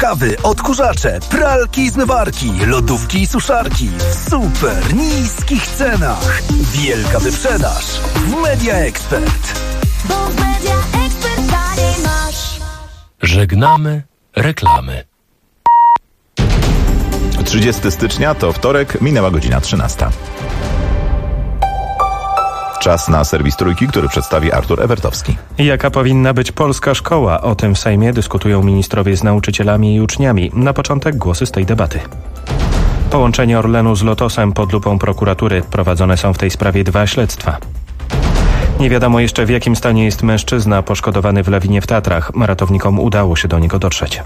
kawy, odkurzacze, pralki i zmywarki, lodówki i suszarki w super niskich cenach. Wielka wyprzedaż w Media Expert. Bo w Media Expert taniej masz. Żegnamy reklamy. 30 stycznia to wtorek, minęła godzina 13. Czas na serwis Trójki, który przedstawi Artur Ewertowski. Jaka powinna być polska szkoła? O tym w Sejmie dyskutują ministrowie z nauczycielami i uczniami. Na początek głosy z tej debaty. Połączenie Orlenu z Lotosem pod lupą prokuratury. Prowadzone są w tej sprawie 2 śledztwa. Nie wiadomo jeszcze, w jakim stanie jest mężczyzna poszkodowany w lawinie w Tatrach. Ratownikom udało się do niego dotrzeć.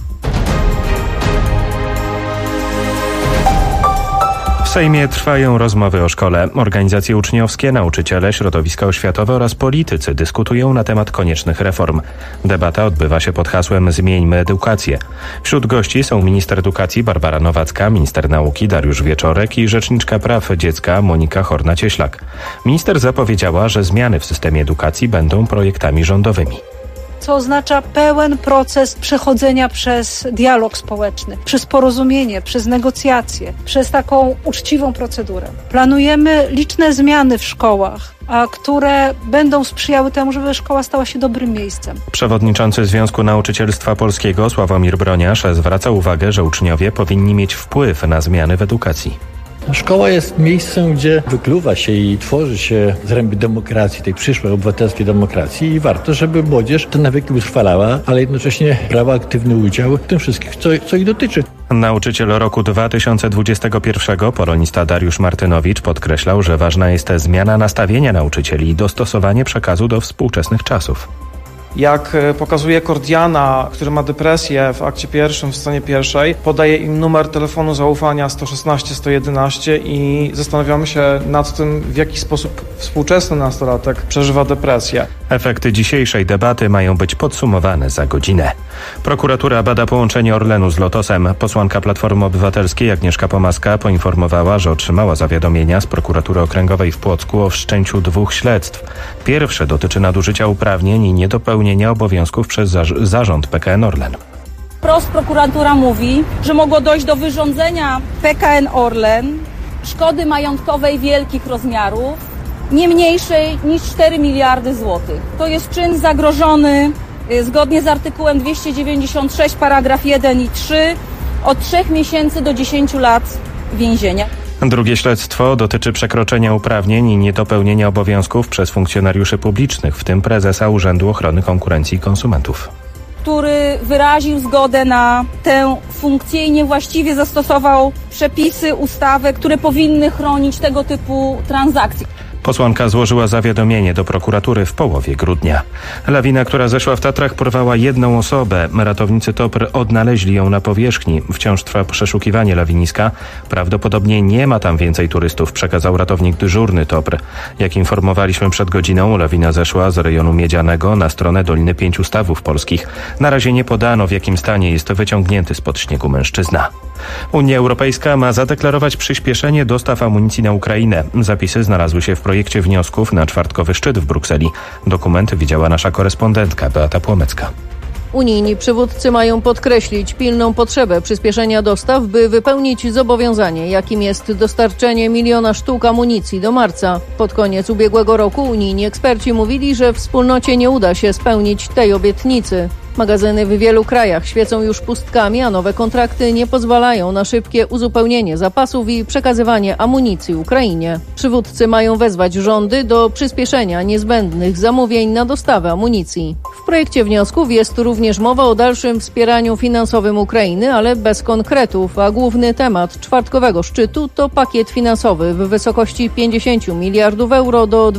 W Sejmie trwają rozmowy o szkole. Organizacje uczniowskie, nauczyciele, środowiska oświatowe oraz politycy dyskutują na temat koniecznych reform. Debata odbywa się pod hasłem Zmieńmy edukację. Wśród gości są minister edukacji Barbara Nowacka, minister nauki Dariusz Wieczorek i rzeczniczka praw dziecka Monika Horna-Cieślak. Minister zapowiedziała, że zmiany w systemie edukacji będą projektami rządowymi. Co oznacza pełen proces przechodzenia przez dialog społeczny, przez porozumienie, przez negocjacje, przez taką uczciwą procedurę. Planujemy liczne zmiany w szkołach, które będą sprzyjały temu, żeby szkoła stała się dobrym miejscem. Przewodniczący Związku Nauczycielstwa Polskiego Sławomir Broniarz zwraca uwagę, że uczniowie powinni mieć wpływ na zmiany w edukacji. Szkoła jest miejscem, gdzie wykluwa się i tworzy się zręby demokracji, tej przyszłej obywatelskiej demokracji i warto, żeby młodzież te nawyki utrwalała, ale jednocześnie brała aktywny udział w tym wszystkim, co ich dotyczy. Nauczyciel roku 2021, polonista Dariusz Martynowicz, podkreślał, że ważna jest zmiana nastawienia nauczycieli i dostosowanie przekazu do współczesnych czasów. Jak pokazuje Kordiana, który ma depresję w akcie pierwszym, w scenie pierwszej, podaje im numer telefonu zaufania 116-111 i zastanawiamy się nad tym, w jaki sposób współczesny nastolatek przeżywa depresję. Efekty dzisiejszej debaty mają być podsumowane za godzinę. Prokuratura bada połączenie Orlenu z Lotosem. Posłanka Platformy Obywatelskiej Agnieszka Pomaska poinformowała, że otrzymała zawiadomienia z prokuratury okręgowej w Płocku o wszczęciu 2 śledztw. Pierwsze dotyczy nadużycia uprawnień i niedopełnienia obowiązków przez zarząd PKN Orlen. Wprost prokuratura mówi, że mogło dojść do wyrządzenia PKN Orlen szkody majątkowej wielkich rozmiarów, nie mniejszej niż 4 miliardy złotych. To jest czyn zagrożony zgodnie z artykułem 296 paragraf 1 i 3 od 3 miesięcy do 10 lat więzienia. Drugie śledztwo dotyczy przekroczenia uprawnień i niedopełnienia obowiązków przez funkcjonariuszy publicznych, w tym prezesa Urzędu Ochrony Konkurencji i Konsumentów, który wyraził zgodę na tę funkcję i niewłaściwie zastosował przepisy, ustawy, które powinny chronić tego typu transakcje. Posłanka złożyła zawiadomienie do prokuratury w połowie grudnia. Lawina, która zeszła w Tatrach, porwała 1 osobę. Ratownicy TOPR odnaleźli ją na powierzchni. Wciąż trwa przeszukiwanie lawiniska. Prawdopodobnie nie ma tam więcej turystów, przekazał ratownik dyżurny TOPR. Jak informowaliśmy przed godziną, lawina zeszła z rejonu Miedzianego na stronę Doliny 5 Stawów Polskich. Na razie nie podano, w jakim stanie jest wyciągnięty spod śniegu mężczyzna. Unia Europejska ma zadeklarować przyspieszenie dostaw amunicji na Ukrainę. Zapisy znalazły się w projekcie wniosków na czwartkowy szczyt w Brukseli. Dokument widziała nasza korespondentka Beata Płomecka. Unijni przywódcy mają podkreślić pilną potrzebę przyspieszenia dostaw, by wypełnić zobowiązanie, jakim jest dostarczenie 1 miliona sztuk amunicji do marca. Pod koniec ubiegłego roku unijni eksperci mówili, że wspólnocie nie uda się spełnić tej obietnicy. Magazyny w wielu krajach świecą już pustkami, a nowe kontrakty nie pozwalają na szybkie uzupełnienie zapasów i przekazywanie amunicji Ukrainie. Przywódcy mają wezwać rządy do przyspieszenia niezbędnych zamówień na dostawę amunicji. W projekcie wniosków jest również mowa o dalszym wspieraniu finansowym Ukrainy, ale bez konkretów, a główny temat czwartkowego szczytu to pakiet finansowy w wysokości 50 miliardów euro do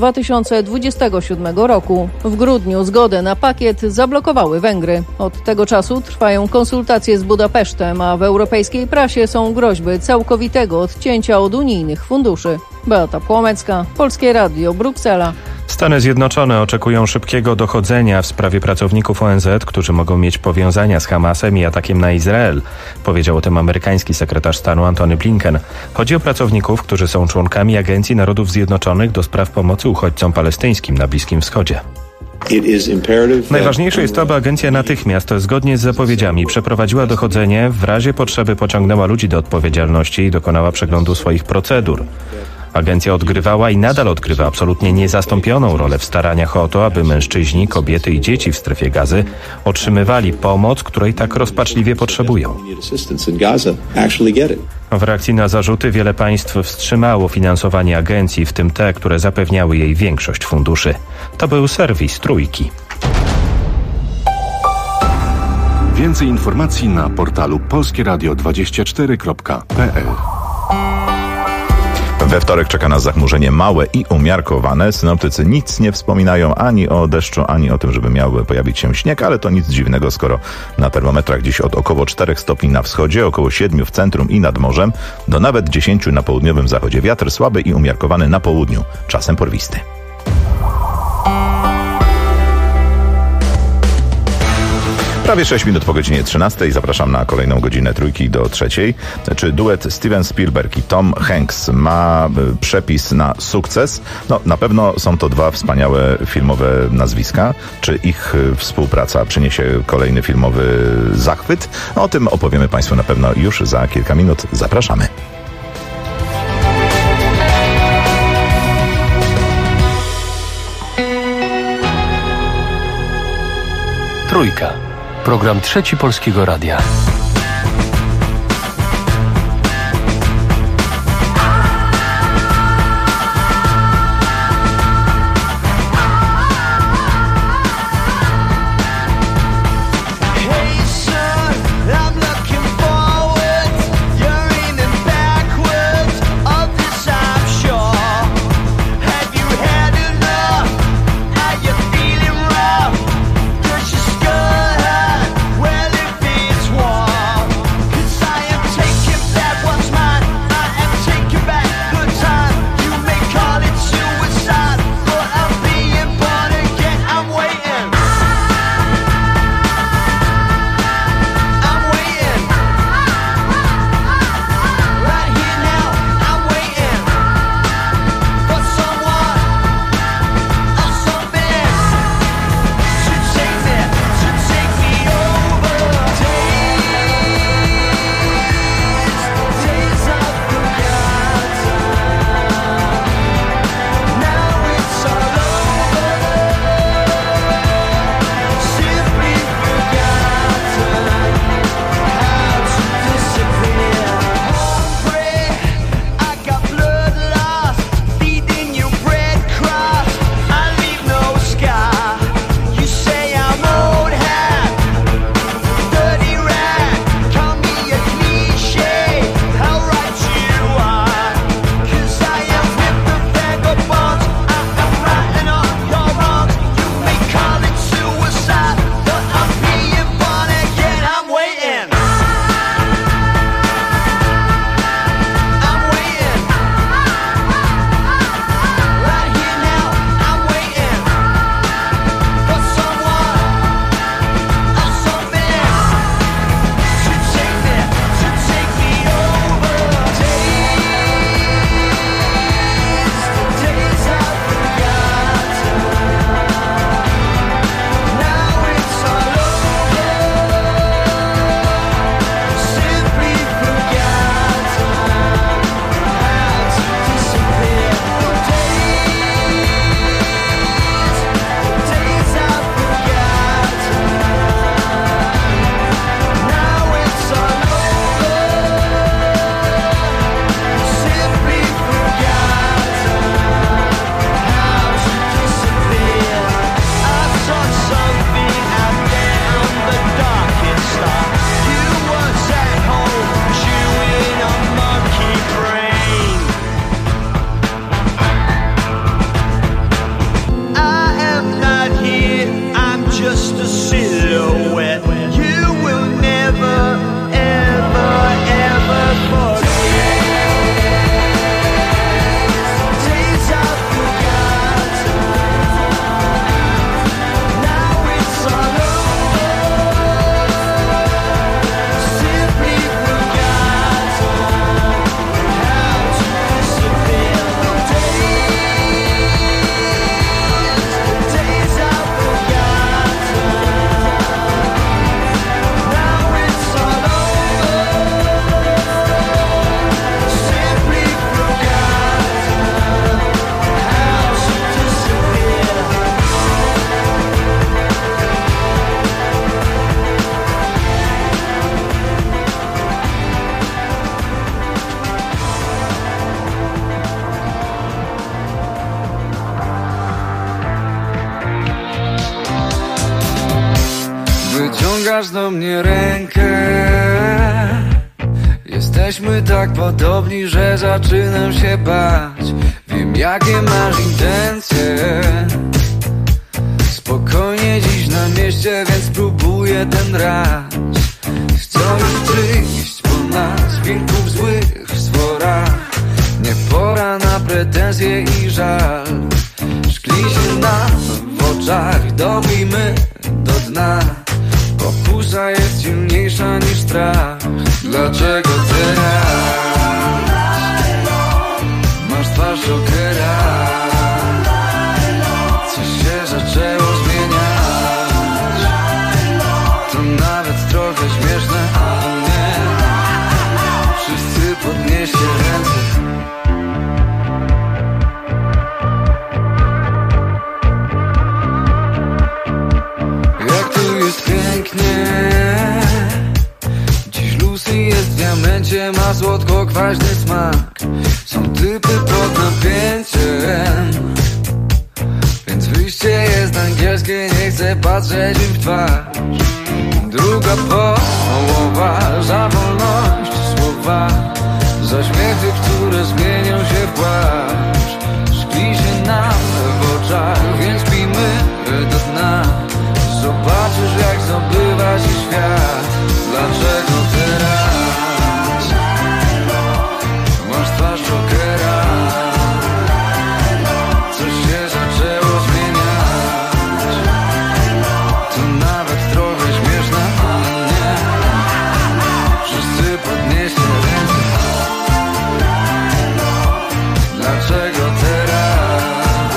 2027 roku. W grudniu zgodę na pakiet zablokowały Węgry. Od tego czasu trwają konsultacje z Budapesztem, a w europejskiej prasie są groźby całkowitego odcięcia od unijnych funduszy. Beata Płomecka, Polskie Radio, Bruksela. Stany Zjednoczone oczekują szybkiego dochodzenia w sprawie pracowników ONZ, którzy mogą mieć powiązania z Hamasem i atakiem na Izrael. Powiedział o tym amerykański sekretarz stanu Antony Blinken. Chodzi o pracowników, którzy są członkami Agencji Narodów Zjednoczonych do spraw pomocy uchodźcom palestyńskim na Bliskim Wschodzie. Najważniejsze jest to, aby agencja natychmiast, zgodnie z zapowiedziami, przeprowadziła dochodzenie, w razie potrzeby pociągnęła ludzi do odpowiedzialności i dokonała przeglądu swoich procedur. Agencja odgrywała i nadal odgrywa absolutnie niezastąpioną rolę w staraniach o to, aby mężczyźni, kobiety i dzieci w strefie Gazy otrzymywali pomoc, której tak rozpaczliwie potrzebują. W reakcji na zarzuty wiele państw wstrzymało finansowanie agencji, w tym te, które zapewniały jej większość funduszy. To był serwis Trójki. Więcej informacji na portalu polskieradio24.pl. We wtorek czeka nas zachmurzenie małe i umiarkowane. Synoptycy nic nie wspominają ani o deszczu, ani o tym, żeby miał pojawić się śnieg, ale to nic dziwnego, skoro na termometrach dziś od około 4 stopni na wschodzie, około 7 w centrum i nad morzem, do nawet 10 na południowym zachodzie. Wiatr słaby i umiarkowany na południu, czasem porwisty. Prawie 6 minut po godzinie 13. Zapraszam na kolejną godzinę Trójki do 3. Czy duet Steven Spielberg i Tom Hanks ma przepis na sukces? No, na pewno są to dwa wspaniałe filmowe nazwiska. Czy ich współpraca przyniesie kolejny filmowy zachwyt? O tym opowiemy Państwu na pewno już za kilka minut. Zapraszamy. Trójka. Program Trzeci Polskiego Radia. War. wyciągasz do mnie rękę. Jesteśmy tak podobni, że zaczynam się bać. Wiem, jakie masz intencje. Spokojnie dziś na mieście, więc spróbuję ten raz. Chcą już przyjść po nas, wilków złych w sworach. Nie pora na pretensje i żal. Szkli się nam w oczach, dobijmy do dna. Pokusa jest silniejsza niż strach. Dlaczego teraz masz twarz Jokera? Coś się zaczęło zmieniać. To nawet trochę śmieszne, ale nie. Wszyscy podnieście ręce. Jak tu jest pięknie. Dziś Lucy jest w diamencie, ma słodko-kwaśny smak. Są typy pod napięciem, więc wyjście jest angielskie, nie chcę patrzeć im w twarz. Druga połowa, za wolność słowa, za śmiechy, które zmienią się w płacz. Szkli się nam w oczach, więc pijmy do dna. Zobaczysz, jak zdobywa się świat. Dlaczego teraz masz twarz Jokera? Coś się zaczęło zmieniać. To nawet trochę śmieszne, ale nie. Wszyscy podnieście ręce. Dlaczego teraz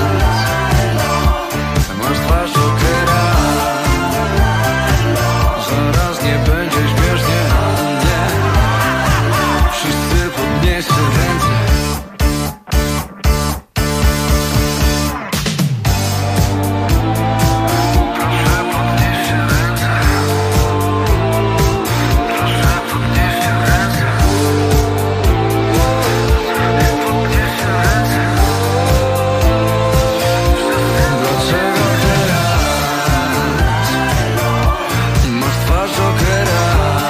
masz twarz Jokera? Zaraz nie będzie śmiesznie, ale nie. Wszyscy podnieście ręce. Proszę podnieście ręce. Proszę podnieście ręce. Podnieście ręce. Dlaczego teraz masz twarz Jokera?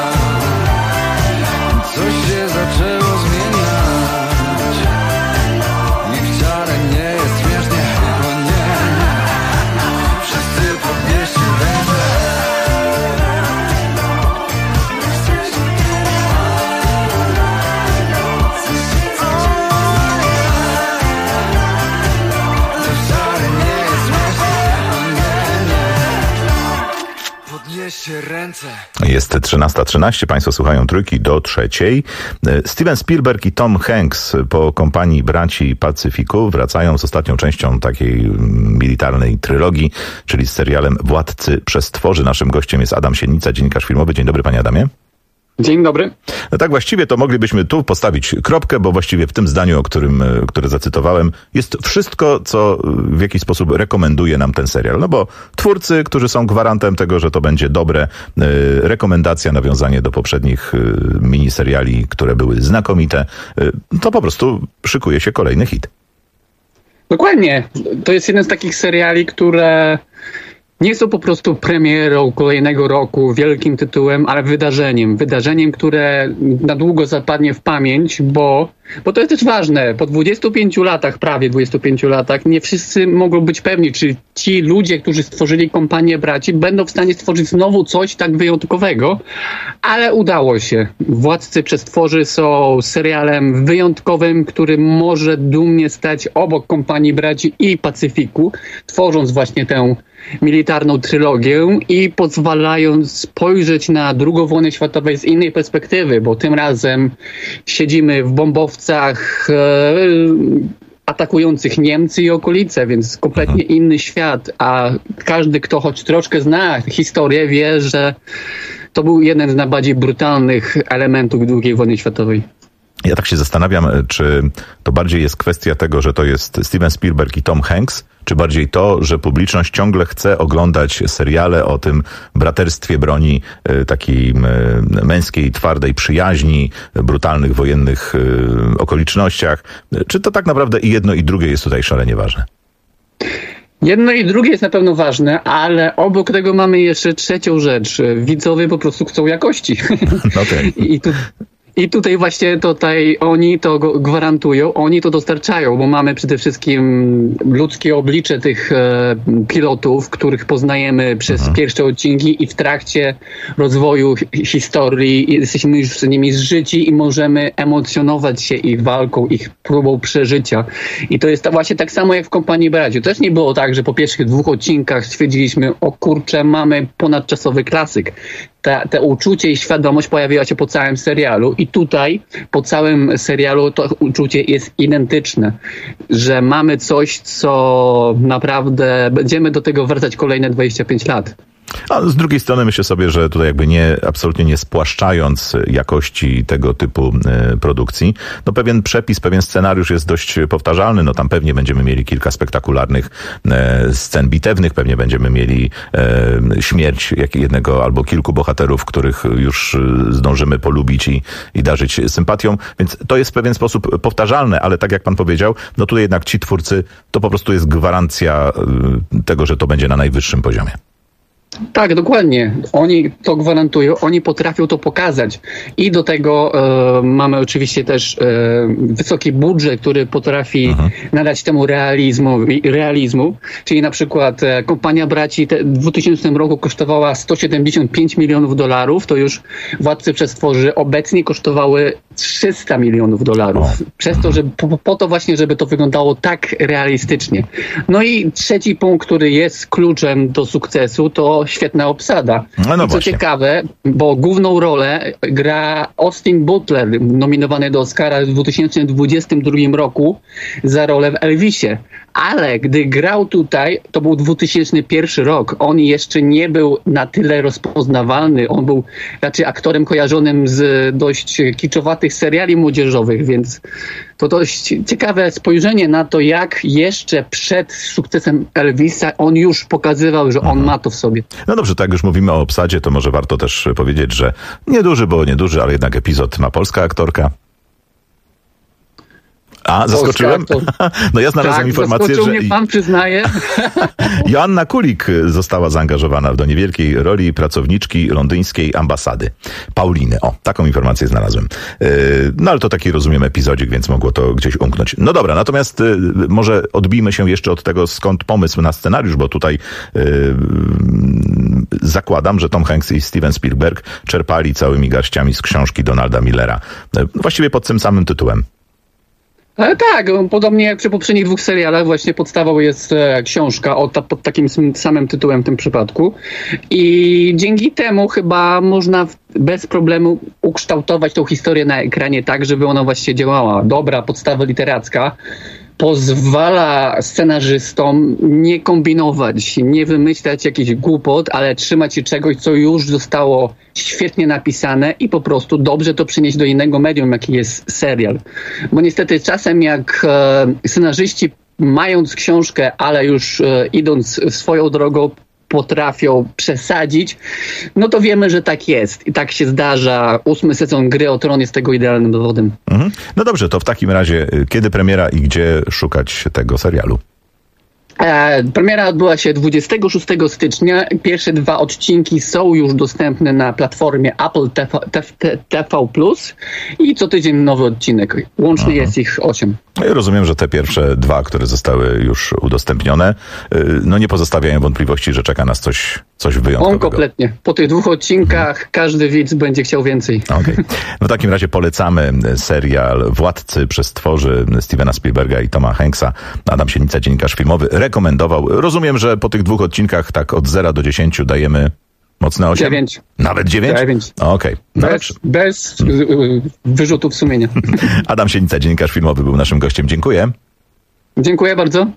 Coś się zaczęło zmieniać i wcale nie jest śmiesznie, o nie. Wszyscy podnieście ręce. To wcale nie jest śmiesznie, o nie. Podnieście ręce. Jest 13:13, Państwo słuchają Trójki do 3:00. Steven Spielberg i Tom Hanks po kompanii braci Pacyfiku wracają z ostatnią częścią takiej militarnej trylogii, czyli z serialem Władcy Przestworzy. Naszym gościem jest Adam Sienica, dziennikarz filmowy. Dzień dobry, panie Adamie. Dzień dobry. No tak właściwie to moglibyśmy tu postawić kropkę, bo właściwie w tym zdaniu, które zacytowałem, jest wszystko, co w jakiś sposób rekomenduje nam ten serial. No bo twórcy, którzy są gwarantem tego, że to będzie dobre, rekomendacja, nawiązanie do poprzednich miniseriali, które były znakomite, to po prostu szykuje się kolejny hit. Dokładnie. To jest jeden z takich seriali, które nie są po prostu premierą kolejnego roku, wielkim tytułem, ale wydarzeniem. Wydarzeniem, które na długo zapadnie w pamięć, bo to jest też ważne. Po 25 latach, prawie 25 latach, nie wszyscy mogą być pewni, czy ci ludzie, którzy stworzyli kompanię braci, będą w stanie stworzyć znowu coś tak wyjątkowego, ale udało się. Władcy Przestworzy są serialem wyjątkowym, który może dumnie stać obok kompanii braci i Pacyfiku, tworząc właśnie tę militarną trylogię i pozwalając spojrzeć na II wojnę światową z innej perspektywy, bo tym razem siedzimy w bombowcach atakujących Niemcy i okolice, więc kompletnie inny świat, a każdy, kto choć troszkę zna historię, wie, że to był jeden z najbardziej brutalnych elementów II wojny światowej. Ja tak się zastanawiam, czy to bardziej jest kwestia tego, że to jest Steven Spielberg i Tom Hanks, czy bardziej to, że publiczność ciągle chce oglądać seriale o tym braterstwie broni, takiej męskiej, twardej przyjaźni, brutalnych wojennych okolicznościach. Czy to tak naprawdę i jedno i drugie jest tutaj szalenie ważne? Jedno i drugie jest na pewno ważne, ale obok tego mamy jeszcze trzecią rzecz. Widzowie po prostu chcą jakości. Okay. I tutaj właśnie oni to gwarantują, oni to dostarczają, bo mamy przede wszystkim ludzkie oblicze tych pilotów, których poznajemy przez pierwsze odcinki i w trakcie rozwoju historii jesteśmy już z nimi zżyci i możemy emocjonować się ich walką, ich próbą przeżycia. I to jest właśnie tak samo jak w Kompanii Braci. Też nie było tak, że po pierwszych 2 odcinkach stwierdziliśmy, o kurczę, mamy ponadczasowy klasyk. Te uczucie i świadomość pojawiła się po całym serialu i tutaj po całym serialu to uczucie jest identyczne, że mamy coś, co naprawdę będziemy do tego wracać kolejne 25 lat. A z drugiej strony myślę sobie, że tutaj jakby absolutnie nie spłaszczając jakości tego typu produkcji, no pewien przepis, pewien scenariusz jest dość powtarzalny, no tam pewnie będziemy mieli kilka spektakularnych scen bitewnych, pewnie będziemy mieli śmierć jednego albo kilku bohaterów, których już zdążymy polubić i darzyć sympatią, więc to jest w pewien sposób powtarzalne, ale tak jak pan powiedział, no tutaj jednak ci twórcy, to po prostu jest gwarancja tego, że to będzie na najwyższym poziomie. Tak, dokładnie. Oni to gwarantują, oni potrafią to pokazać. I do tego mamy oczywiście też wysoki budżet, który potrafi nadać temu realizmu. Czyli na przykład Kompania Braci w 2000 roku kosztowała $175 milionów, to już Władcy Przestworzy obecnie kosztowały $300 milionów. Przez to, że po to właśnie, żeby to wyglądało tak realistycznie. No i trzeci punkt, który jest kluczem do sukcesu, to świetna obsada. I co ciekawe, bo główną rolę gra Austin Butler, nominowany do Oscara w 2022 roku za rolę w Elvisie. Ale gdy grał tutaj, to był 2001 rok. On jeszcze nie był na tyle rozpoznawalny. On był raczej aktorem kojarzonym z dość kiczowatych seriali młodzieżowych, więc to dość ciekawe spojrzenie na to, jak jeszcze przed sukcesem Elvisa on już pokazywał, że on ma to w sobie. No dobrze, tak jak już mówimy o obsadzie, to może warto też powiedzieć, że nieduży, ale jednak epizod ma polska aktorka. A, zaskoczyłem? No ja znalazłem informację, że... mnie pan przyznaje. Joanna Kulik została zaangażowana do niewielkiej roli pracowniczki londyńskiej ambasady. Pauliny. O, taką informację znalazłem. No ale to taki, rozumiem, epizodzik, więc mogło to gdzieś umknąć. No dobra, natomiast może odbijmy się jeszcze od tego, skąd pomysł na scenariusz, bo tutaj zakładam, że Tom Hanks i Steven Spielberg czerpali całymi garściami z książki Donalda Millera. Właściwie pod tym samym tytułem. Tak, podobnie jak przy poprzednich 2 serialach, właśnie podstawą jest książka pod takim samym tytułem w tym przypadku. I dzięki temu chyba można bez problemu ukształtować tą historię na ekranie tak, żeby ona właśnie działała. Dobra podstawa literacka pozwala scenarzystom nie kombinować, nie wymyślać jakichś głupot, ale trzymać się czegoś, co już zostało świetnie napisane i po prostu dobrze to przenieść do innego medium, jaki jest serial. Bo niestety czasem jak scenarzyści, mając książkę, ale już idąc swoją drogą, potrafią przesadzić, no to wiemy, że tak jest. I tak się zdarza. 8 sezon Gry o Tron jest tego idealnym dowodem. No dobrze, to w takim razie kiedy premiera i gdzie szukać tego serialu? Premiera odbyła się 26 stycznia. Pierwsze 2 odcinki są już dostępne na platformie Apple TV+. I co tydzień nowy odcinek. Łącznie jest ich 8. Ja rozumiem, że te pierwsze 2, które zostały już udostępnione, no nie pozostawiają wątpliwości, że czeka nas coś wyjątkowego. On kompletnie. Po tych 2 odcinkach każdy widz będzie chciał więcej. Okay. No w takim razie polecamy serial Władcy Przestworzy Stevena Spielberga i Toma Hanksa. Adam Sienica, dziennikarz filmowy, rekomendował. Rozumiem, że po tych 2 odcinkach tak od 0 do 10 dajemy mocne 8? 9. Nawet 9? 9. Okej. No bez wyrzutów sumienia. Adam Sienica, dziennikarz filmowy, był naszym gościem. Dziękuję. Dziękuję bardzo.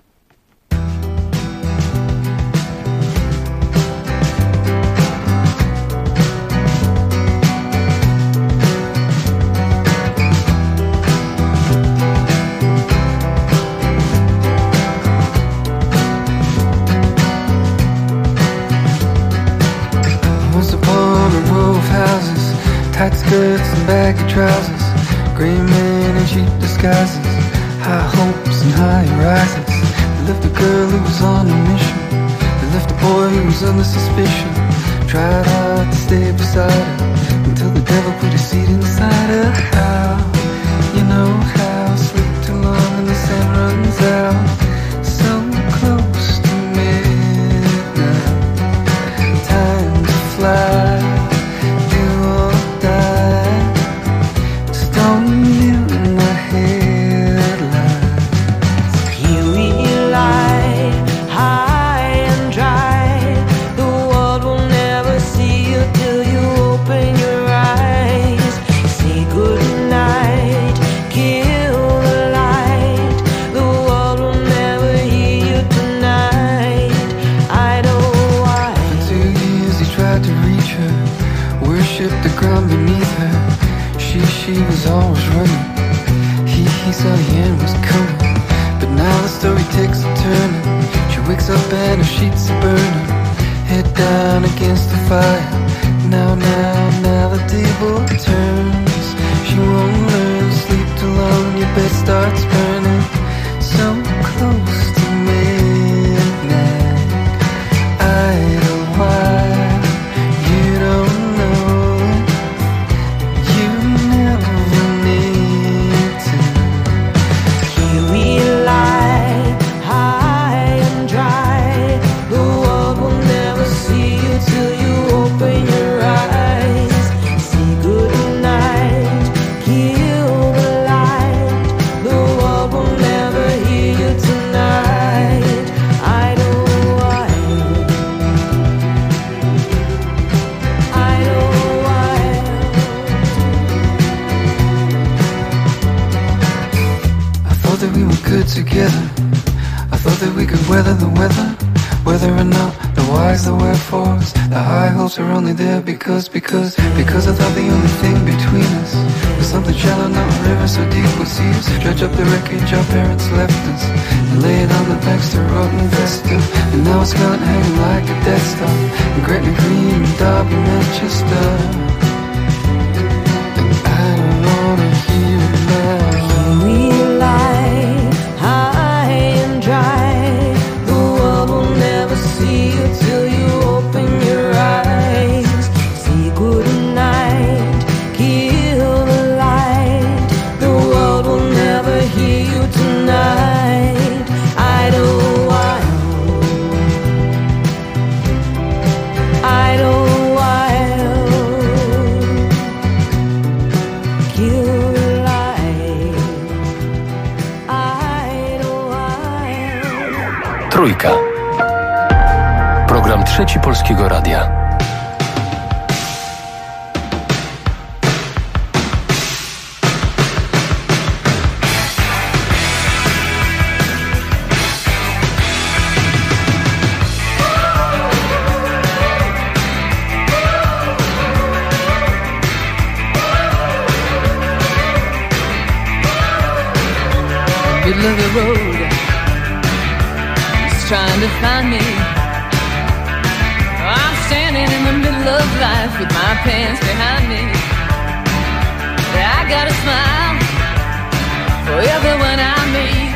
Tight skirts and baggy trousers, gray men in cheap disguises, high hopes and high rises. They left a girl who was on a mission. They left a boy who was under suspicion. Tried hard to stay beside her until the devil put his seat inside her. How, you know how, sleep too long and the sun runs out. So close to midnight, time to fly, do or die. Just don't live in the headlights. Here we lie, high and dry. The world will never see you till you open your eyes. Say goodnight, kill the light. The world will never hear you tonight. I know why. For 2 years he tried to reach her, worshipped the ground beneath her. She was always running. He saw the end was coming. But now the story takes a turn. She wakes up and her sheets are burning. Head down against the fire. Now the table turns. She won't learn, sleep too long, your bed starts burning. So close to midnight. Idlewild, you don't know it. You never need to. Here we lie, high and dry. The world will never see you till you open your eyes. Say goodnight, kill the light. The world will never hear you tonight. I know why. I know why. I thought that we were good together. I thought that we could weather the weather. Whether or not the whys, the wherefores, the high hopes are only there because I thought the only thing between us was something shallow, not a river so deep we'll see us. Dredge up the wreckage our parents left us and lay it on the banks to rot and fester. And now it's gone hanging like a Death Star in Gretna Green and Derby, Manchester. And I don't wanna hear it now. We lie, high and dry. The world will never see you till you open your eyes. Say goodnight, kill the light. The world will never hear you tonight. Idlewild, idlewild. Kill the light. Idlewild. Trójka. Program Trzeci Polskiego Radia. Middle of the road, he's trying to find me. I'm standing in the middle of life with my pants behind me. I got a smile for everyone I meet.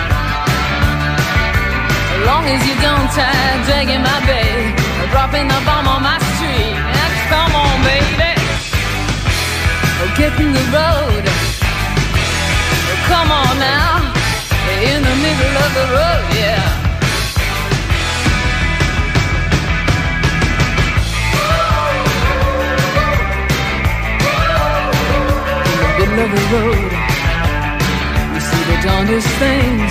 As long as you don't try dragging my bag or dropping the bomb on my street. Now, come on, baby, get in the road. Come on now, in the middle of the road, yeah. In the middle of the road, we see the darndest things.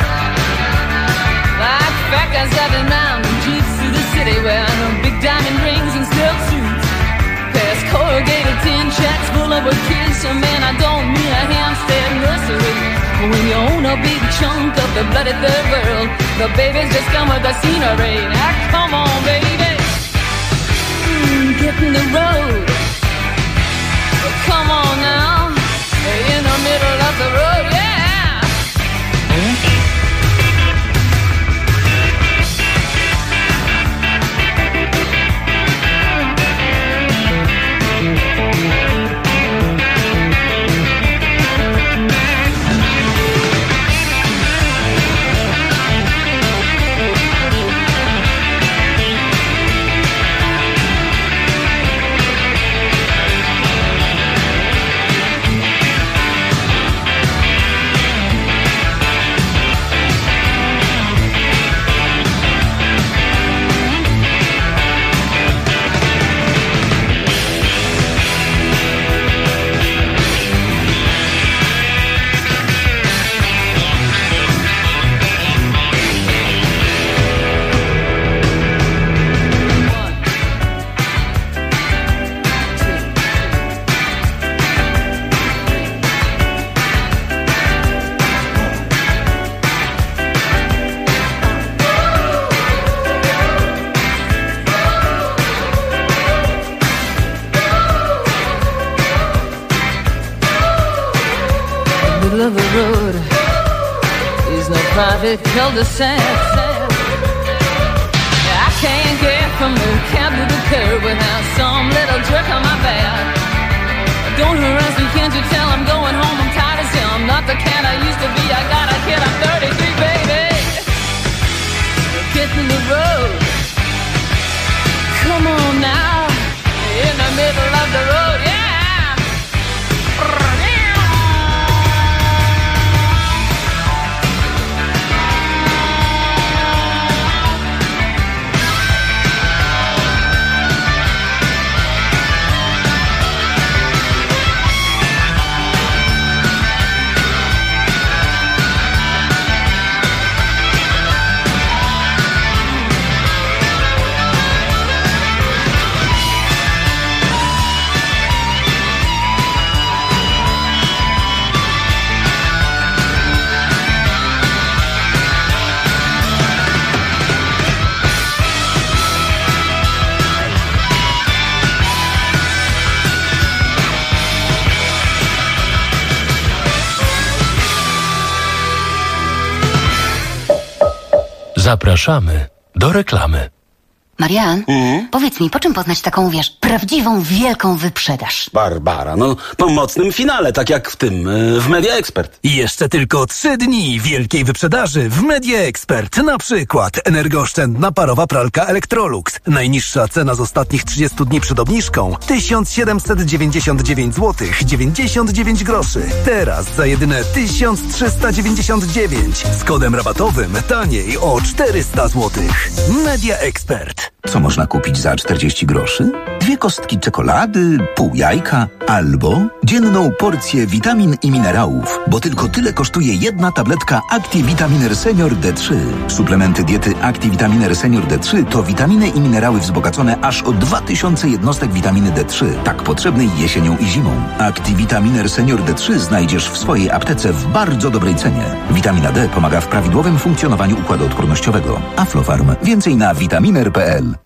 Like fat guys driving round in jeeps through the city, wearing big diamond rings and silk suits. Past corrugated tin shacks full of kids. So man, I don't mean a Hampstead nursery. When you own a big chunk of the bloody third world, the babies just come with the scenery. Now come on, baby, get in the road. Come on now, in the middle of the road, yeah. of the road is no private cul-de-sac. I can't get from the cab to the curb without some little jerk on my back. Don't harass me, can't you tell I'm going home? I'm tired as hell, I'm not the cat I used to be. I got a kid, I'm 33, baby. Get in the road. Come on now, in the middle of the road, yeah. Zapraszamy do reklamy. Marian, powiedz mi, po czym poznać taką, wiesz, prawdziwą, wielką wyprzedaż? Barbara, no po mocnym finale, tak jak w tym, w Media Expert. I jeszcze tylko 3 dni wielkiej wyprzedaży w Media Expert. Na przykład energooszczędna parowa pralka Electrolux. Najniższa cena z ostatnich 30 dni przed obniżką 1799 zł 99 groszy. Teraz za jedyne 1399. Z kodem rabatowym taniej o 400 zł. Media Expert. Co można kupić za 40 groszy? 2 kostki czekolady, pół jajka albo dzienną porcję witamin i minerałów, bo tylko tyle kosztuje jedna tabletka Activitaminer Senior D3. Suplementy diety Activitaminer Senior D3 to witaminy i minerały wzbogacone aż o 2000 jednostek witaminy D3, tak potrzebnej jesienią i zimą. Activitaminer Senior D3 znajdziesz w swojej aptece w bardzo dobrej cenie. Witamina D pomaga w prawidłowym funkcjonowaniu układu odpornościowego. Aflofarm. Więcej na vitaminer.pl.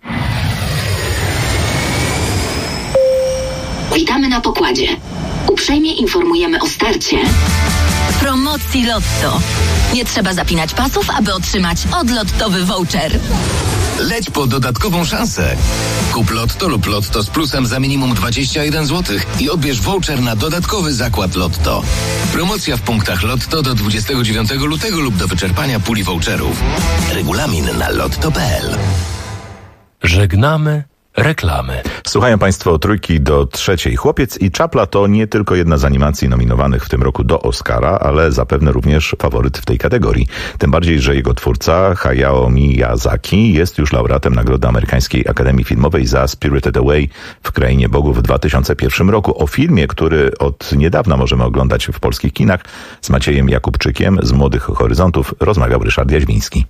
Witamy na pokładzie. Uprzejmie informujemy o starcie promocji Lotto. Nie trzeba zapinać pasów, aby otrzymać odlottowy voucher. Leć po dodatkową szansę. Kup Lotto lub Lotto z plusem za minimum 21 zł i odbierz voucher na dodatkowy zakład Lotto. Promocja w punktach Lotto do 29 lutego lub do wyczerpania puli voucherów. Regulamin na lotto.pl. Żegnamy reklamy. Słuchają Państwo Trójki do trzeciej. Chłopiec i czapla to nie tylko jedna z animacji nominowanych w tym roku do Oscara, ale zapewne również faworyt w tej kategorii. Tym bardziej, że jego twórca Hayao Miyazaki jest już laureatem Nagrody Amerykańskiej Akademii Filmowej za Spirited Away w Krainie Bogów w 2001 roku. O filmie, który od niedawna możemy oglądać w polskich kinach, z Maciejem Jakubczykiem z Młodych Horyzontów rozmawiał Ryszard Jaźwiński.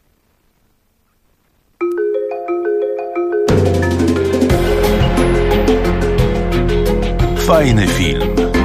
Fajny film.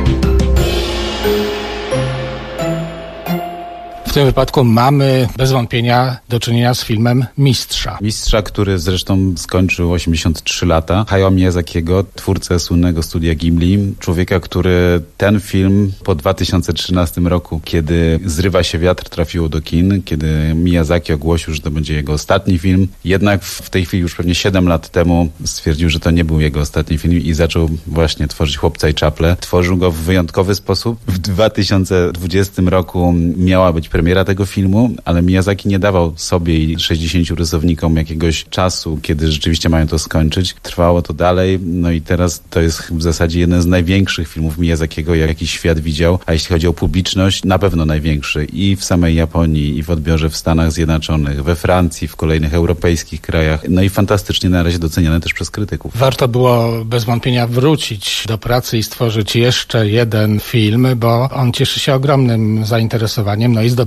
W tym wypadku mamy bez wątpienia do czynienia z filmem Mistrza. Mistrza, który zresztą skończył 83 lata. Hayao Miyazakiego, twórcę słynnego studia Ghibli. Człowieka, który ten film po 2013 roku, kiedy Zrywa się wiatr, trafiło do kin, kiedy Miyazaki ogłosił, że to będzie jego ostatni film. Jednak w tej chwili już pewnie 7 lat temu stwierdził, że to nie był jego ostatni film i zaczął właśnie tworzyć Chłopca i czaplę. Tworzył go w wyjątkowy sposób. W 2020 roku miała być premiera tego filmu, ale Miyazaki nie dawał sobie i 60 rysownikom jakiegoś czasu, kiedy rzeczywiście mają to skończyć. Trwało to dalej, no i teraz to jest w zasadzie jeden z największych filmów Miyazakiego, jaki świat widział, a jeśli chodzi o publiczność, na pewno największy i w samej Japonii, i w odbiorze w Stanach Zjednoczonych, we Francji, w kolejnych europejskich krajach, no i fantastycznie na razie doceniany też przez krytyków. Warto było bez wątpienia wrócić do pracy i stworzyć jeszcze jeden film, bo on cieszy się ogromnym zainteresowaniem, no i zdobywa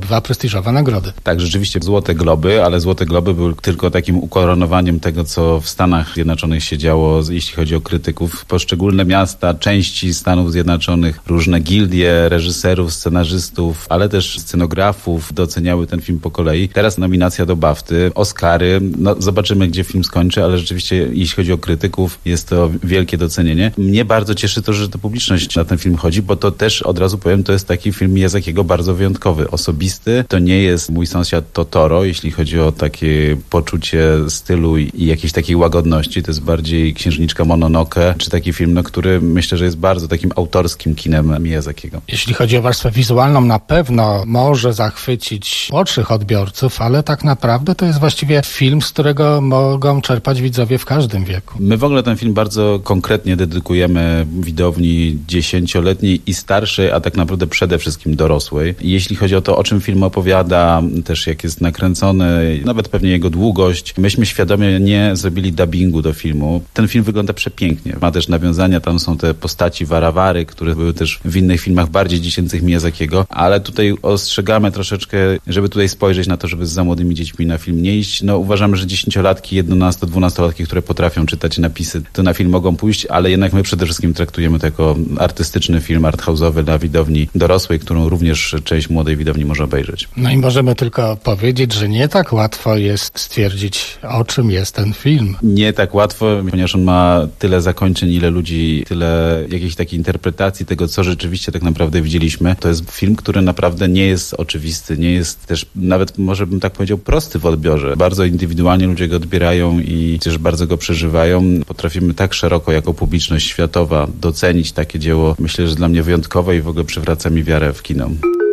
2 prestiżowe nagrody. Tak, rzeczywiście Złote Globy, ale Złote Globy były tylko takim ukoronowaniem tego, co w Stanach Zjednoczonych się działo, jeśli chodzi o krytyków. Poszczególne miasta, części Stanów Zjednoczonych, różne gildie reżyserów, scenarzystów, ale też scenografów doceniały ten film po kolei. Teraz nominacja do BAFTY, Oscary, no zobaczymy, gdzie film skończy, ale rzeczywiście jeśli chodzi o krytyków, jest to wielkie docenienie. Mnie bardzo cieszy to, że ta publiczność na ten film chodzi, bo to też od razu powiem, to jest taki film Miyazakiego bardzo wyjątkowy, osobisty. To nie jest Mój sąsiad Totoro, jeśli chodzi o takie poczucie stylu i jakiejś takiej łagodności. To jest bardziej Księżniczka Mononoke, czy taki film, no, który myślę, że jest bardzo takim autorskim kinem Miyazakiego. Jeśli chodzi o warstwę wizualną, na pewno może zachwycić młodszych odbiorców, ale tak naprawdę to jest właściwie film, z którego mogą czerpać widzowie w każdym wieku. My w ogóle ten film bardzo konkretnie dedykujemy widowni 10-letniej i starszej, a tak naprawdę przede wszystkim dorosłej. I jeśli chodzi o to, o czym film opowiada, też jak jest nakręcony, nawet pewnie jego długość, myśmy świadomie nie zrobili dubbingu do filmu. Ten film wygląda przepięknie. Ma też nawiązania, tam są te postaci Warawary, które były też w innych filmach bardziej dziecięcych Miyazakiego, ale tutaj ostrzegamy troszeczkę, żeby tutaj spojrzeć na to, żeby z za młodymi dziećmi na film nie iść. No uważamy, że 10-latki, 11-12-latki, które potrafią czytać napisy, to na film mogą pójść, ale jednak my przede wszystkim traktujemy to jako artystyczny film arthouse'owy dla widowni dorosłej, którą również część młodej widowni może obejrzeć. No i możemy tylko powiedzieć, że nie tak łatwo jest stwierdzić, o czym jest ten film. Nie tak łatwo, ponieważ on ma tyle zakończeń, ile ludzi, tyle jakiejś takiej interpretacji tego, co rzeczywiście tak naprawdę widzieliśmy. To jest film, który naprawdę nie jest oczywisty, nie jest też nawet, może bym tak powiedział, prosty w odbiorze. Bardzo indywidualnie ludzie go odbierają i też bardzo go przeżywają. Potrafimy tak szeroko jako publiczność światowa docenić takie dzieło. Myślę, że dla mnie wyjątkowe i w ogóle przywraca mi wiarę w kino.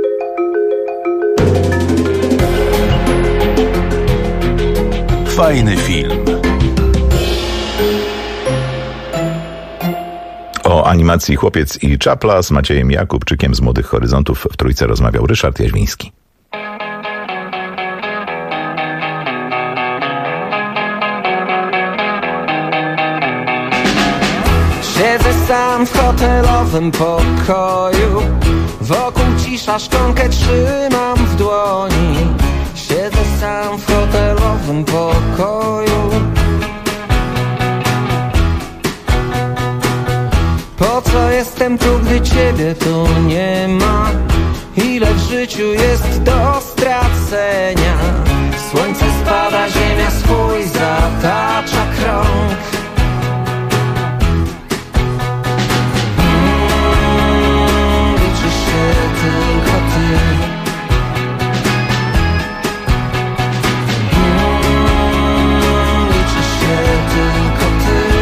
Fajny film. O animacji Chłopiec i Czapla z Maciejem Jakubczykiem z Młodych Horyzontów w Trójce rozmawiał Ryszard Jaźwiński. Siedzę sam w hotelowym pokoju, wokół cisza, szklankę trzymam w dłoni. Siedzę sam w hotelowym pokoju. Po co jestem tu, gdy ciebie tu nie ma? Ile w życiu jest do stracenia? Słońce spada, ziemia swój zatacza krąg. Liczysz się tylko ty. Liczysz się tylko ty.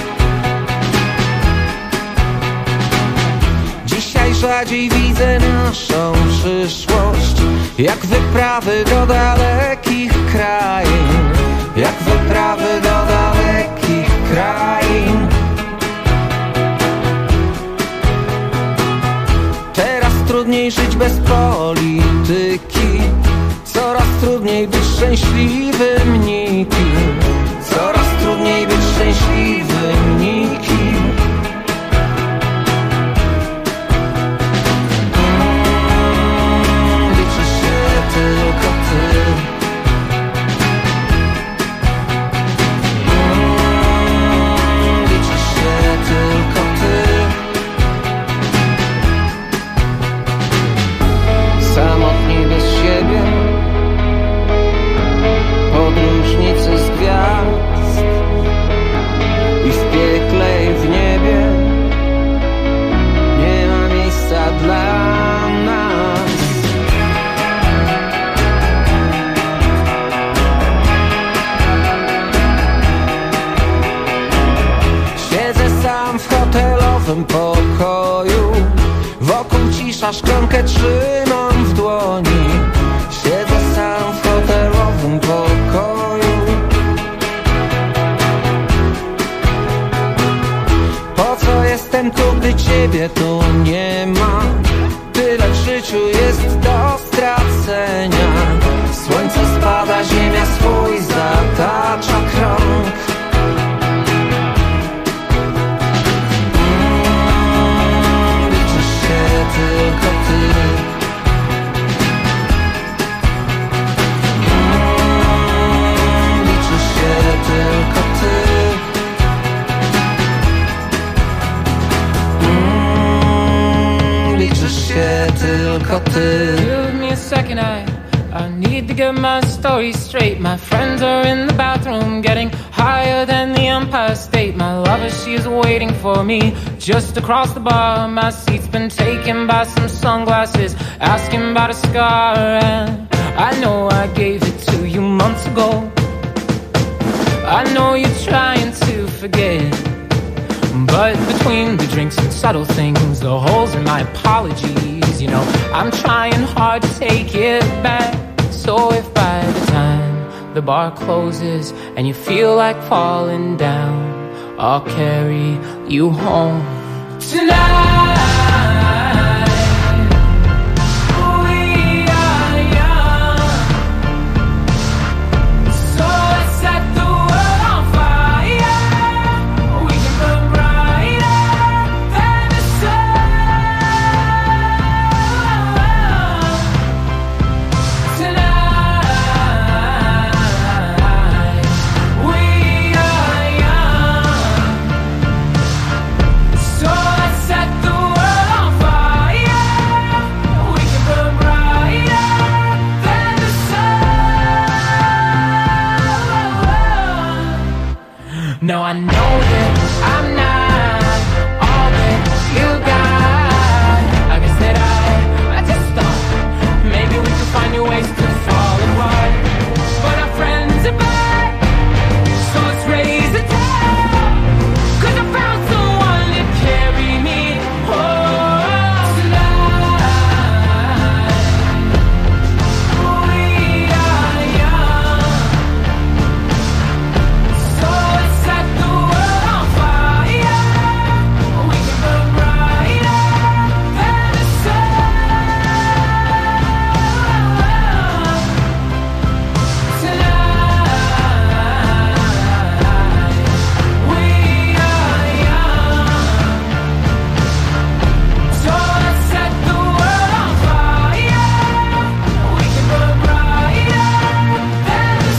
Dzisiaj rzadziej widzę naszą przyszłość, jak wyprawy do dalekich krain, jak wyprawy do dalekich krain. Teraz trudniej żyć bez polityki, coraz trudniej być szczęśliwym nikim, coraz trudniej być szczęśliwym nikim. Liczysz się tylko ty. Liczysz się tylko ty. Samotni bez siebie, podróżnicy z gwiazd, i w piekle i w niebie nie ma miejsca dla nas. Siedzę sam w hotelowym pokoju, wokół cisza, szklankę trzymam w dłoni. Siedzę sam w hotelowym pokoju. Po co jestem tu, gdy ciebie tu nie ma? Tyle w życiu jest do stracenia. Słońce spada, ziemia swój zatacza krąg. Liczysz się tylko ty. liczysz się tylko ty. Give me a second, I need to get my story straight. My friends are in the bathroom getting higher than the Empire State. My lover, she's waiting for me just across the bar. My seat's been taken by some sunglasses, asking about a scar. And I know I gave it to you months ago. I know you're trying to forget, but between the drinks and subtle things, the holes in my apologies, you know, I'm trying hard to take it back. So if by the time the bar closes and you feel like falling down, I'll carry you home tonight. No, I know that I'm not all that you got. I guess that I just thought maybe we could find new ways to fall apart. But our friends are back, so let's raise the tide. 'Cause I found someone to carry me home tonight. We are young, so let's set the world on fire. We can burn brighter than the sun tonight. We are young, so let's set the world on fire. We can burn brighter than the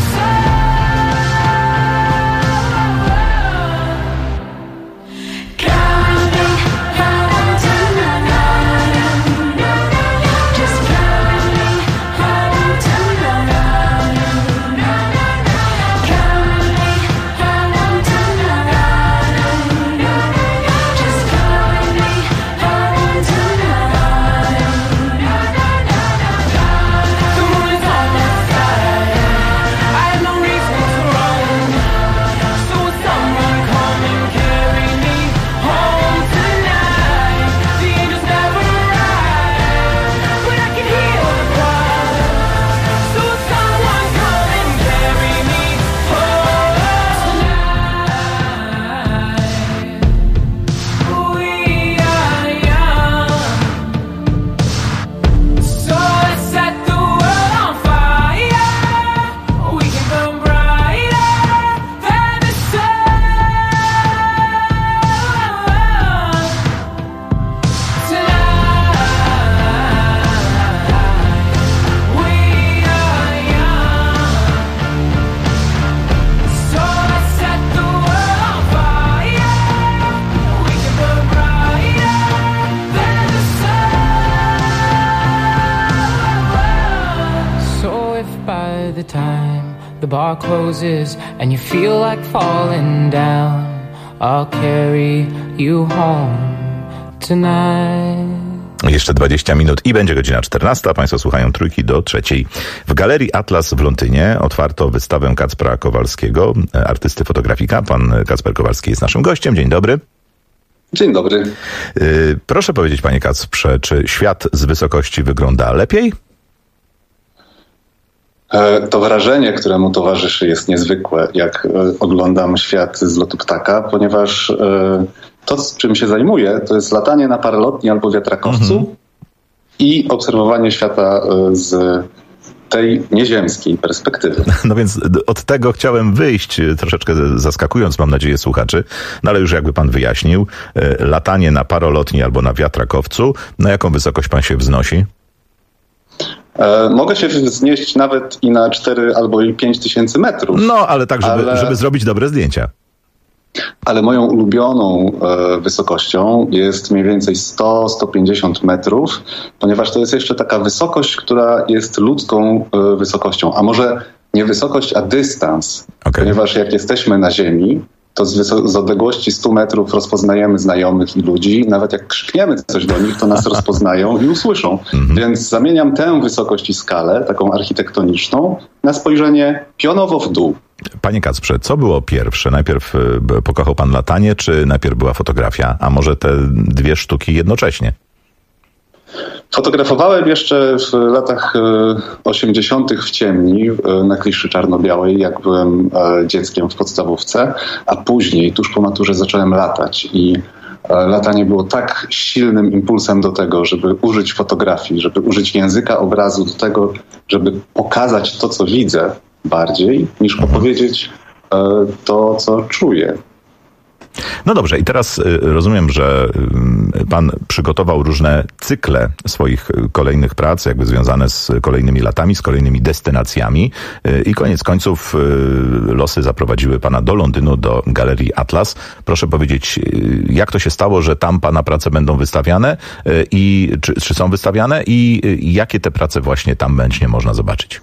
by the time the bar closes and you feel like falling down, I'll carry you home tonight. Jeszcze 20 minut i będzie godzina 14. Państwo słuchają Trójki do 3. W Galerii Atlas w Londynie otwarto wystawę Kacpra Kowalskiego, artysty fotografika. Pan Kacper Kowalski jest naszym gościem. Dzień dobry. Dzień dobry. Proszę powiedzieć, panie Kacprze, czy świat z wysokości wygląda lepiej? To wrażenie, któremu towarzyszy, jest niezwykłe, jak oglądam świat z lotu ptaka, ponieważ to, czym się zajmuję, to jest latanie na paralotni albo wiatrakowcu i obserwowanie świata z tej nieziemskiej perspektywy. No więc od tego chciałem wyjść, troszeczkę zaskakując, mam nadzieję, słuchaczy, no ale już jakby pan wyjaśnił, latanie na paralotni albo na wiatrakowcu, na jaką wysokość pan się wznosi? Mogę się wznieść nawet i na 4 albo i 5 tysięcy metrów. No, ale tak, żeby zrobić dobre zdjęcia. Ale moją ulubioną wysokością jest mniej więcej 100-150 metrów, ponieważ to jest jeszcze taka wysokość, która jest ludzką wysokością. A może nie wysokość, a dystans. Ponieważ jak jesteśmy na Ziemi, to z odległości 100 metrów rozpoznajemy znajomych i ludzi. Nawet jak krzykniemy coś do nich, to nas rozpoznają i usłyszą. Więc zamieniam tę wysokość i skalę, taką architektoniczną, na spojrzenie pionowo w dół. Panie Kacprze, co było pierwsze? Najpierw pokochał pan latanie, czy najpierw była fotografia? A może te dwie sztuki jednocześnie? Fotografowałem jeszcze w latach 80. w ciemni na kliszy czarno-białej, jak byłem dzieckiem w podstawówce, a później, tuż po maturze, zacząłem latać i latanie było tak silnym impulsem do tego, żeby użyć fotografii, żeby użyć języka obrazu do tego, żeby pokazać to, co widzę bardziej, niż opowiedzieć to, co czuję. No dobrze, i teraz rozumiem, że pan przygotował różne cykle swoich kolejnych prac, jakby związane z kolejnymi latami, z kolejnymi destynacjami i koniec końców losy zaprowadziły pana do Londynu, do Galerii Atlas. Proszę powiedzieć, jak to się stało, że tam pana prace będą wystawiane i czy są wystawiane i jakie te prace właśnie tam będzie można zobaczyć?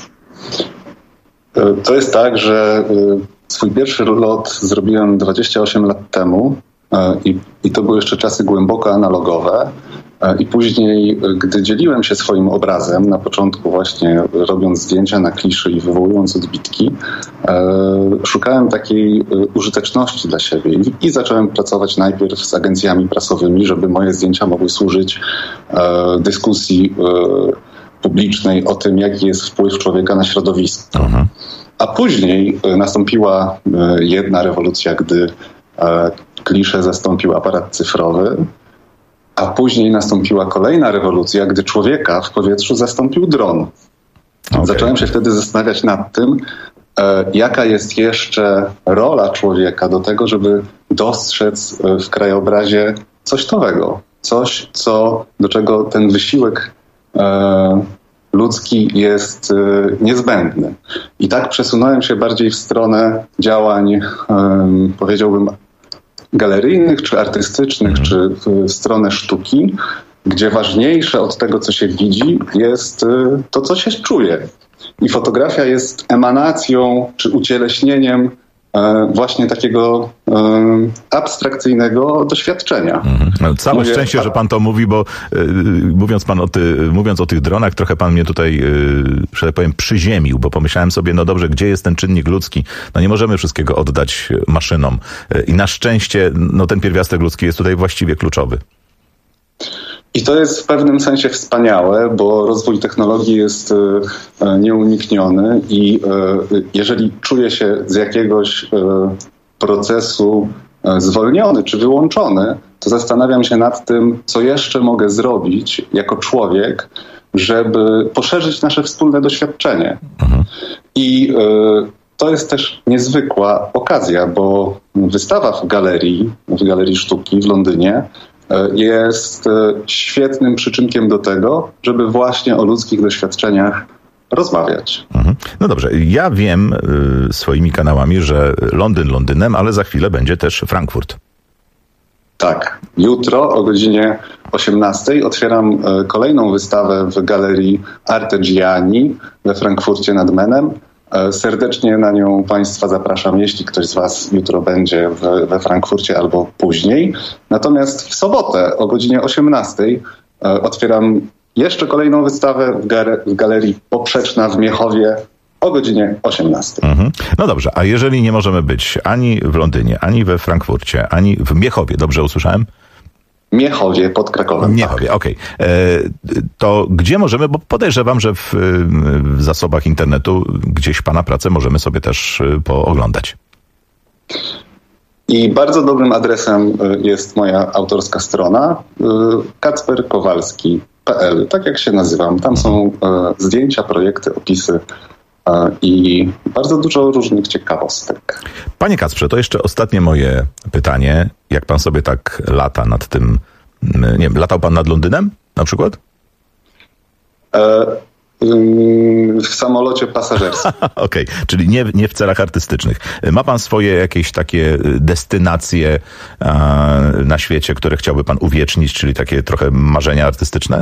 To jest tak, że swój pierwszy lot zrobiłem 28 lat temu i to były jeszcze czasy głęboko analogowe. I później, gdy dzieliłem się swoim obrazem, na początku właśnie robiąc zdjęcia na kliszy i wywołując odbitki, szukałem takiej użyteczności dla siebie i zacząłem pracować najpierw z agencjami prasowymi, żeby moje zdjęcia mogły służyć dyskusji publicznej o tym, jaki jest wpływ człowieka na środowisko. A później nastąpiła jedna rewolucja, gdy kliszę zastąpił aparat cyfrowy, a później nastąpiła kolejna rewolucja, gdy człowieka w powietrzu zastąpił dron. Zacząłem się wtedy zastanawiać nad tym, jaka jest jeszcze rola człowieka do tego, żeby dostrzec w krajobrazie coś nowego. Coś, do czego ten wysiłek ludzki jest niezbędny. I tak przesunąłem się bardziej w stronę działań, powiedziałbym, galeryjnych, czy artystycznych, czy w stronę sztuki, gdzie ważniejsze od tego, co się widzi, jest to, co się czuje. I fotografia jest emanacją, czy ucieleśnieniem właśnie takiego abstrakcyjnego doświadczenia. No, całe szczęście, że pan to mówi, bo mówiąc o tych dronach, trochę pan mnie tutaj, że tak powiem, przyziemił, bo pomyślałem sobie, no dobrze, gdzie jest ten czynnik ludzki? No nie możemy wszystkiego oddać maszynom. I na szczęście, no ten pierwiastek ludzki jest tutaj właściwie kluczowy. I to jest w pewnym sensie wspaniałe, bo rozwój technologii jest nieunikniony i jeżeli czuję się z jakiegoś procesu zwolniony czy wyłączony, to zastanawiam się nad tym, co jeszcze mogę zrobić jako człowiek, żeby poszerzyć nasze wspólne doświadczenie. I to jest też niezwykła okazja, bo wystawa w Galerii Sztuki w Londynie jest świetnym przyczynkiem do tego, żeby właśnie o ludzkich doświadczeniach rozmawiać. No dobrze, ja wiem swoimi kanałami, że Londyn Londynem, ale za chwilę będzie też Frankfurt. Tak. Jutro o godzinie 18 otwieram kolejną wystawę w Galerii Artegiani we Frankfurcie nad Menem. Serdecznie na nią Państwa zapraszam, jeśli ktoś z Was jutro będzie we Frankfurcie albo później. Natomiast w sobotę o godzinie 18 otwieram jeszcze kolejną wystawę w Galerii Poprzeczna w Miechowie o godzinie 18. No dobrze, a jeżeli nie możemy być ani w Londynie, ani we Frankfurcie, ani w Miechowie, dobrze usłyszałem? Miechowie pod Krakowem. Miechowie, okej. To gdzie możemy, bo podejrzewam, że w zasobach internetu gdzieś pana pracę możemy sobie też pooglądać. I bardzo dobrym adresem jest moja autorska strona kacperkowalski.pl, tak jak się nazywam. Tam są zdjęcia, projekty, opisy i bardzo dużo różnych ciekawostek. Panie Kacprze, to jeszcze ostatnie moje pytanie. Jak pan sobie tak lata nad tym, nie wiem, latał pan nad Londynem na przykład? w samolocie pasażerskim. Okej, czyli nie w celach artystycznych. Ma pan swoje jakieś takie destynacje na świecie, które chciałby pan uwiecznić, czyli takie trochę marzenia artystyczne?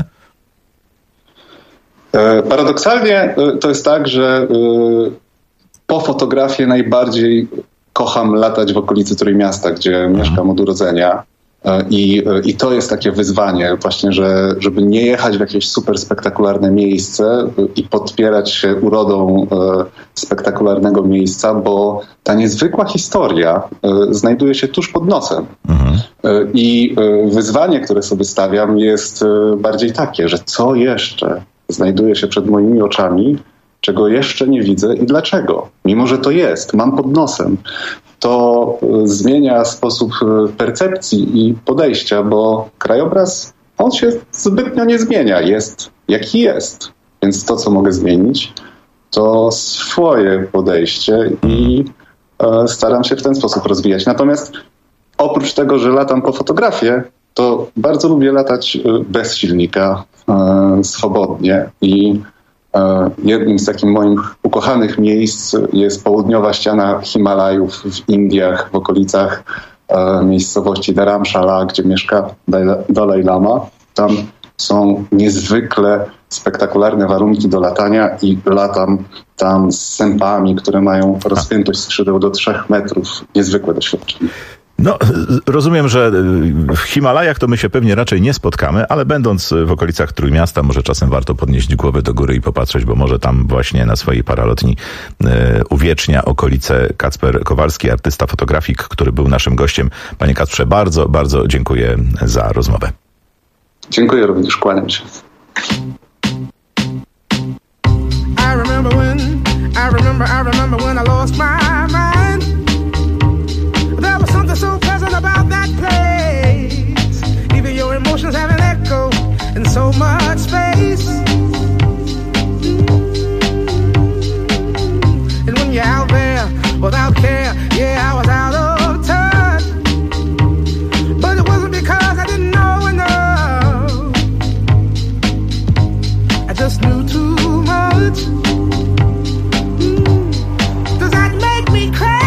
Paradoksalnie to jest tak, że po fotografię najbardziej kocham latać w okolicy Trójmiasta, gdzie mieszkam od urodzenia. I to jest takie wyzwanie właśnie, żeby nie jechać w jakieś super spektakularne miejsce i podpierać się urodą spektakularnego miejsca, bo ta niezwykła historia znajduje się tuż pod nosem. I wyzwanie, które sobie stawiam, jest bardziej takie, że co jeszcze znajduje się przed moimi oczami, czego jeszcze nie widzę i dlaczego. Mimo że to jest, mam pod nosem. To zmienia sposób percepcji i podejścia, bo krajobraz, on się zbytnio nie zmienia. Jest jaki jest. Więc to, co mogę zmienić, to swoje podejście i staram się w ten sposób rozwijać. Natomiast oprócz tego, że latam po fotografię, to bardzo lubię latać bez silnika, swobodnie i jednym z takich moich ukochanych miejsc jest południowa ściana Himalajów w Indiach, w okolicach miejscowości Dharamshala, gdzie mieszka Dalai Lama. Tam są niezwykle spektakularne warunki do latania i latam tam z sępami, które mają rozpiętość skrzydeł do 3 metrów. Niezwykłe doświadczenie. No, rozumiem, że w Himalajach to my się pewnie raczej nie spotkamy, ale będąc w okolicach Trójmiasta, może czasem warto podnieść głowę do góry i popatrzeć, bo może tam właśnie na swojej paralotni uwiecznia okolice Kacper Kowalski, artysta, fotografik, który był naszym gościem. Panie Kacprze, bardzo, bardzo dziękuję za rozmowę. Dziękuję również, kłaniam się. I remember when I lost my mind. There was something so pleasant about that place. Even your emotions have an echo in so much space. And when you're out there without care, yeah, I was out of touch. But it wasn't because I didn't know enough. I just knew too much. Does that make me crazy?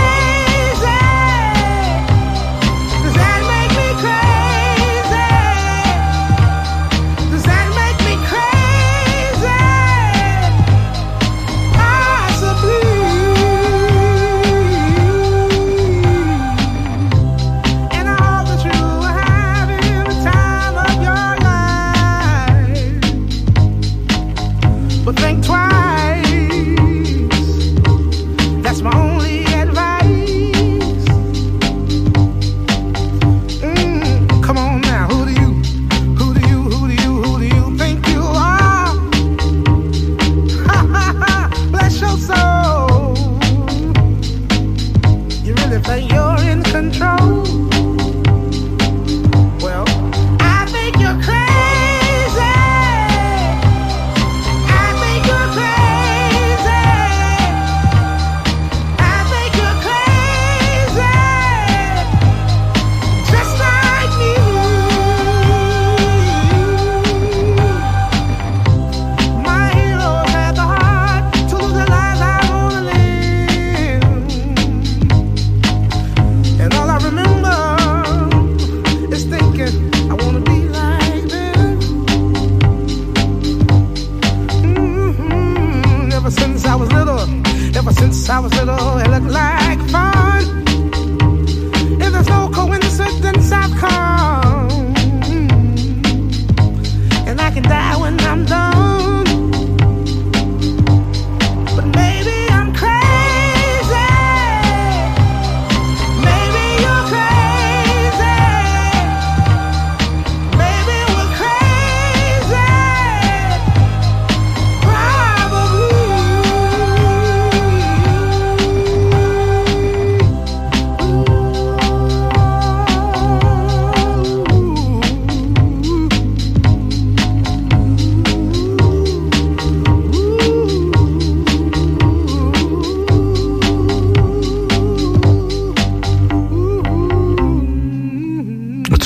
But think twice. That's my only advice. Come on now, who do you think you are? Ha ha ha, bless your soul. You really think you're in control? Well, I think you're crazy. Since I was little, it looked like fun. If there's no coincidence, I've come. And I can die when I'm done. But maybe I'm crazy. Maybe you're crazy. Maybe we're crazy. Probably.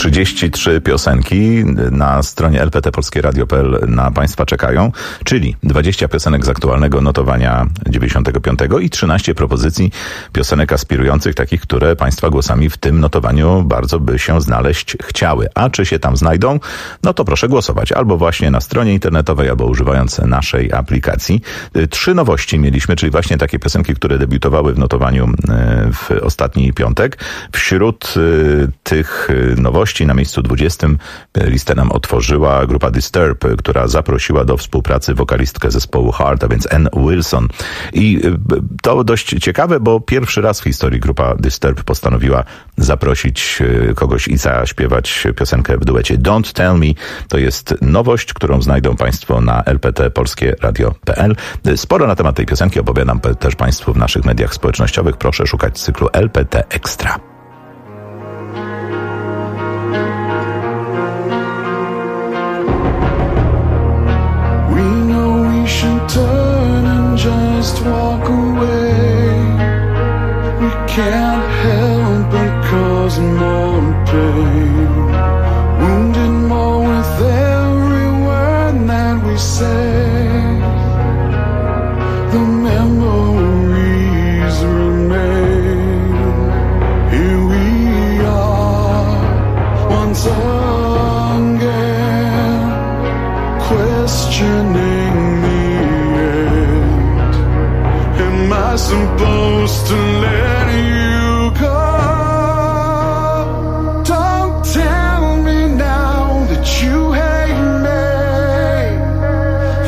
33 piosenki na stronie lptpolskieradio.pl na Państwa czekają, czyli 20 piosenek z aktualnego notowania 95 i 13 propozycji piosenek aspirujących, takich, które Państwa głosami w tym notowaniu bardzo by się znaleźć chciały. A czy się tam znajdą? No to proszę głosować albo właśnie na stronie internetowej, albo używając naszej aplikacji. 3 nowości mieliśmy, czyli właśnie takie piosenki, które debiutowały w notowaniu w ostatni piątek. Wśród tych nowości na miejscu 20 listę nam otworzyła grupa Disturb, która zaprosiła do współpracy wokalistkę zespołu Heart, a więc Ann Wilson. I to dość ciekawe, bo pierwszy raz w historii grupa Disturb postanowiła zaprosić kogoś i zaśpiewać piosenkę w duecie. Don't Tell Me to jest nowość, którą znajdą Państwo na lptpolskieradio.pl. Sporo na temat tej piosenki opowiadam też Państwu w naszych mediach społecznościowych. Proszę szukać cyklu LPT Extra. Turn and just walk away. We can't help but cause more pain. Wounded more with every word that we say. The memories remain. Here we are once again, questioning am I supposed to let you go? Don't tell me now that you hate me.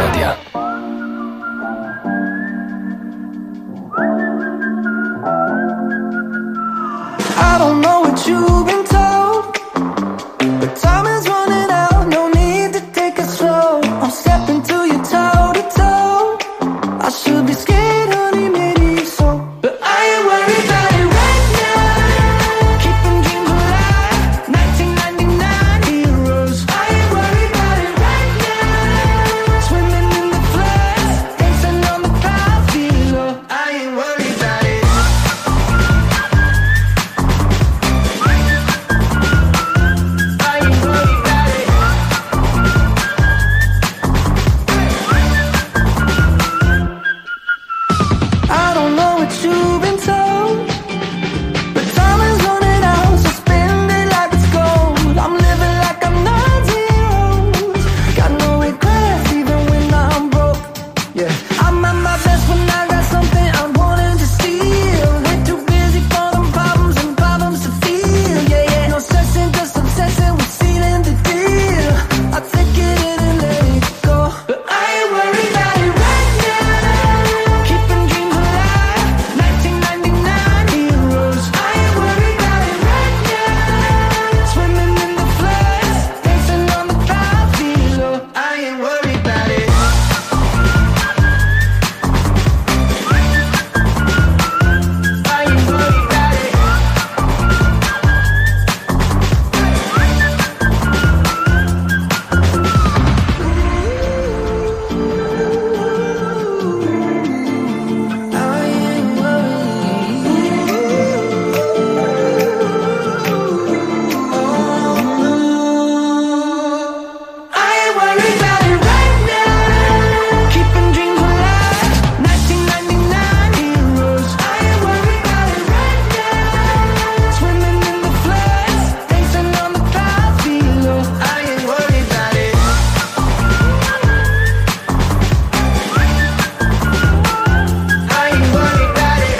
radia. I don't know what you've been told, but time is running out. No need to take it slow. I'm stepping to you toe to toe. I should be scared, honey, maybe so, but I ain't worried about it right now. Keeping dreams alive, 1999 heroes. I ain't worried about it right now. Swimming in the floods, dancing on the clouds below. I ain't worried about it. I don't know what you've been told, but time is running out, so spend it like it's gold. I'm living like I'm not zeros. Got no regrets even when I'm broke. Yeah, I'm at my best when I got something I wanted to steal. Way too busy for them problems and problems to feel. Yeah, yeah, no stressing, just obsessing with sealing the deal. I take it in and let it go, but I ain't worried about it right now. Keeping dreams alive, 1999 heroes. I ain't worried about it right now. Swimming in the floods, dancing on the clouds below. I ain't worried about it. I ain't worried about it. I ain't worried about it right now. Keeping dreams alive, 1999 heroes. I ain't worried about it right now. Swimming in the floods, dancing on the clouds below. I ain't worried about it. I ain't worried about it.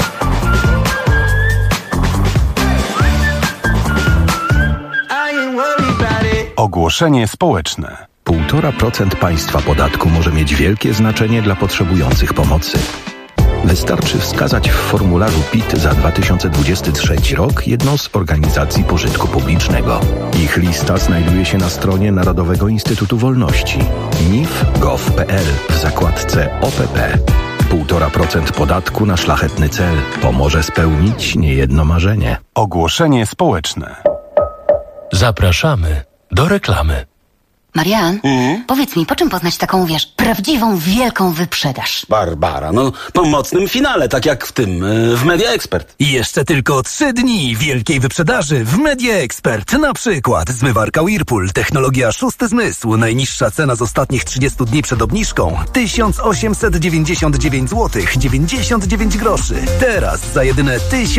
I ain't worried about it. Ogłoszenie społeczne. 1,5% państwa podatku może mieć wielkie znaczenie dla potrzebujących pomocy. Wystarczy wskazać w formularzu PIT za 2023 rok jedną z organizacji pożytku publicznego. Ich lista znajduje się na stronie Narodowego Instytutu Wolności nif.gov.pl w zakładce OPP. 1,5% podatku na szlachetny cel pomoże spełnić niejedno marzenie. Ogłoszenie społeczne. Zapraszamy do reklamy. Marian, powiedz mi, po czym poznać taką, wiesz, prawdziwą, wielką wyprzedaż? Barbara, no po mocnym finale, tak jak w tym, w Media Expert. I jeszcze tylko 3 dni wielkiej wyprzedaży w Media Expert. Na przykład zmywarka Whirlpool, technologia szósty zmysł. Najniższa cena z ostatnich 30 dni przed obniżką 1899 zł 99 groszy. Teraz za jedyne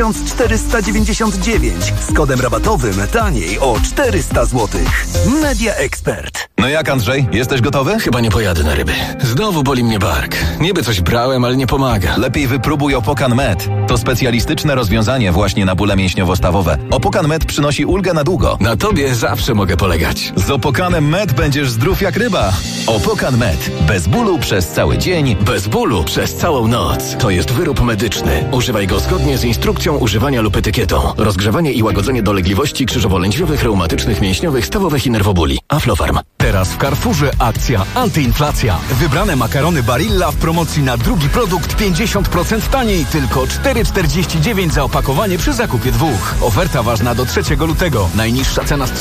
1499 z kodem rabatowym taniej o 400 zł. Media Expert. No jak, Andrzej? Jesteś gotowy? Chyba nie pojadę na ryby. Znowu boli mnie bark. Niby coś brałem, ale nie pomaga. Lepiej wypróbuj Opokan Med. To specjalistyczne rozwiązanie właśnie na bóle mięśniowo-stawowe. Opokan Med przynosi ulgę na długo. Na tobie zawsze mogę polegać. Z Opokanem Med będziesz zdrów jak ryba. Opokan Med. Bez bólu przez cały dzień. Bez bólu przez całą noc. To jest wyrób medyczny. Używaj go zgodnie z instrukcją używania lub etykietą. Rozgrzewanie i łagodzenie dolegliwości krzyżowo-lędźwiowych, reumatycznych, mięśniowych, stawowych i nerwobóli. Aflofarm. Teraz w Carrefourze akcja antyinflacja. Wybrane makarony Barilla w promocji na drugi produkt 50% taniej. Tylko 4,49 za opakowanie przy zakupie 2. Oferta ważna do 3 lutego. Najniższa cena z